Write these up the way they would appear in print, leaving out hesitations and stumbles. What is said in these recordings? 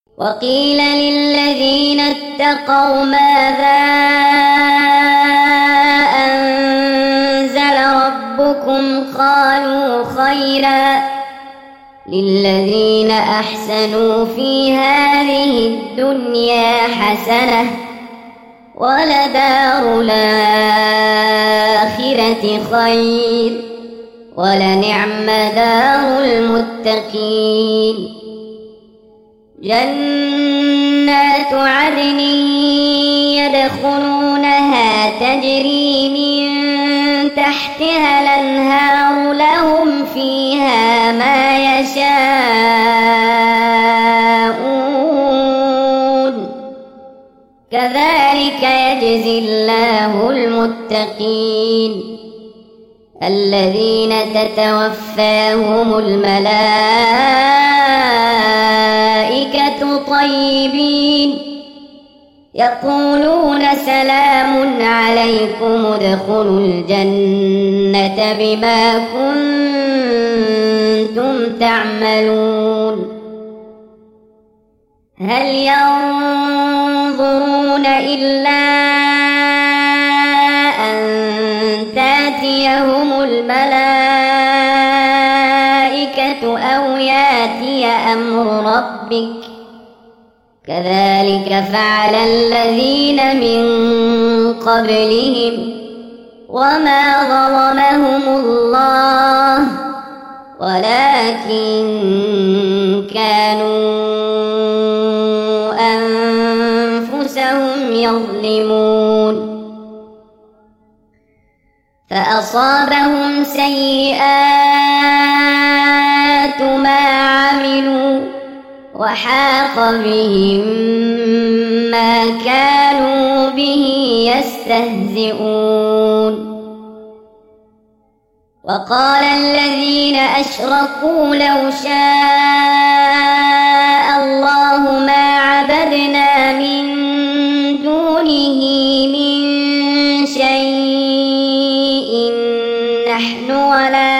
وقيل للذين اتقوا ماذا أنزل ربكم قالوا خيرا للذين أحسنوا في هذه الدنيا حسنة ولدار الآخرة خير ولنعم دار المتقين جنات عدن يدخلونها تجري من تحتها الأنهار لهم فيها ما يشاءون كذلك يجزي الله المتقين الذين تتوفاهم الملائكة طيبين يقولون سلام عليكم ادخلوا الجنة بما كنتم تعملون هل ينظرون إلا أن تأتيهم الملائكة أو يأتي أمر ربك كذلك فعل الذين من قبلهم وما ظلمهم الله ولكن كانوا أنفسهم يظلمون فأصابهم سيئات ما عملوا وحاق بهم ما كانوا به يستهزئون وقال الذين أشركوا لو شاء الله ما عبدنا من دونه من شيء نحن ولا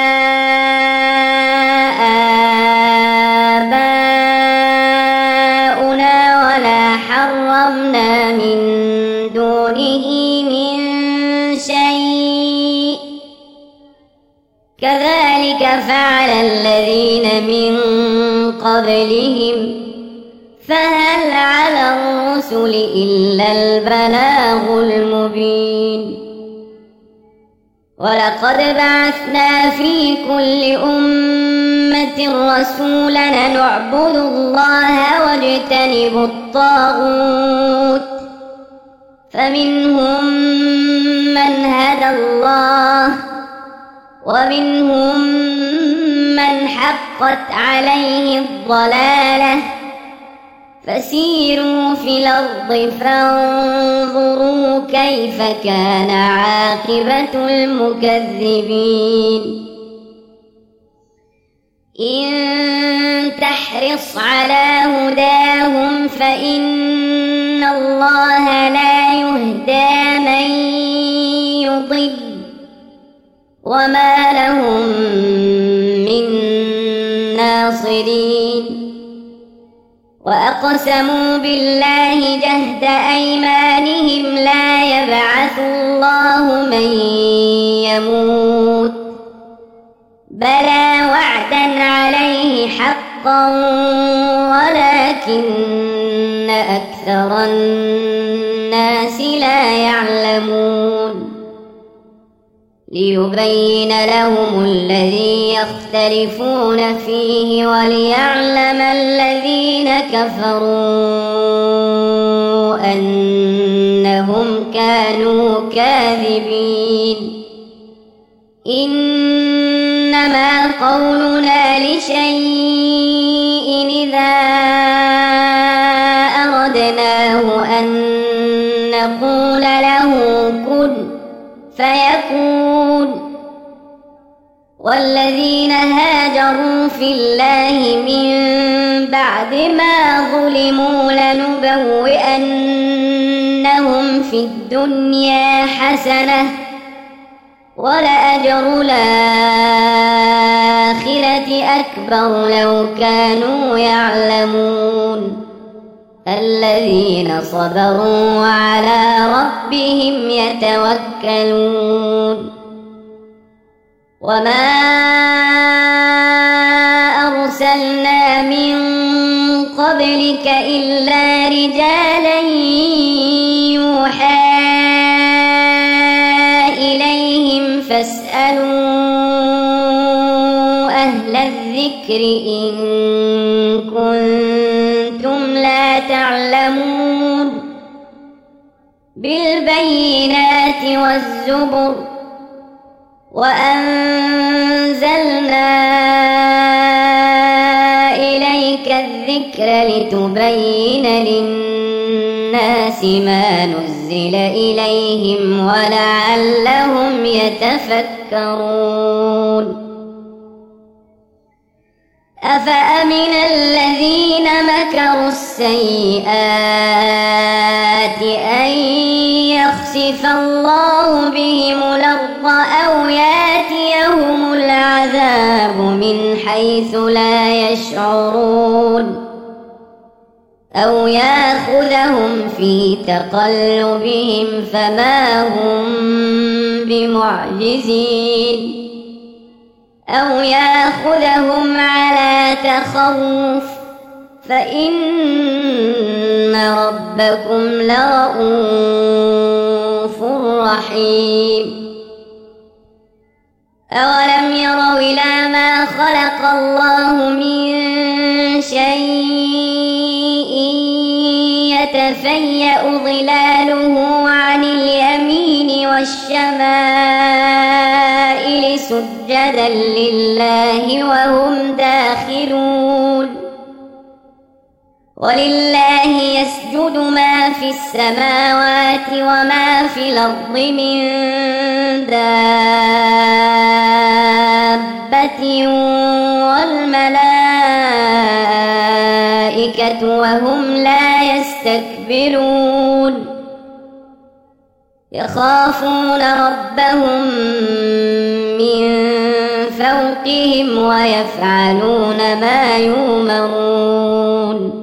آباؤنا ولا حرمنا من دونه من شيء كذلك فعل الذين من قبلهم فهل على الرسل إلا البلاغ المبين ولقد بعثنا في كل أمة رسولا أن اعبدوا الله واجتنبوا الطاغوت فمنهم من هدى الله ومنهم من حقت عليه الضلالة فسيروا في الأرض فانظروا كيف كان عاقبة المكذبين إن تحرص على هداهم فإن الله لا يهدى من يضل وما لهم من ناصرين وأقسموا بالله جهد أيمانهم لا يبعث الله من يموت بلى وعدا عليه حقا ولكن أكثر الناس لا يعلمون ليبين لهم الذي يختلفون فيه وليعلم الذين كفروا أنهم كانوا كاذبين إنما قولنا لشيء إذا أردناه أن نقول له كن فيكون والذين هاجروا في الله من بعد ما ظلموا لنبوئنهم في الدنيا حسنة ولأجر الآخرة أكبر لو كانوا يعلمون الذين صبروا وعلى ربهم يتوكلون وما أرسلنا من قبلك إلا رجالا يوحى إليهم فاسألوا أهل الذكر إن كنتم لا تعلمون بالبينات والزبر وأنزلنا إليك الذكر لتبين للناس ما نزل إليهم ولعلهم يتفكرون أفأمن الذين مكروا السيئات أن يخسف الله بهم الأرض أو يأتيهم العذاب من حيث لا يشعرون أو يأخذهم في تقلبهم فما هم بمعجزين أو يأخذهم على تخوف فإن ربكم لرؤوف رحيم أولم يروا إلى ما خلق الله من شيء يتفيأ ظلاله عن اليمين والشمائل سجدا لله وهم داخرون ولله يسجد ما في السماوات وما في الأرض من دابة والملائكة وهم لا يستكبرون يخافون ربهم من فوقهم ويفعلون ما يؤمرون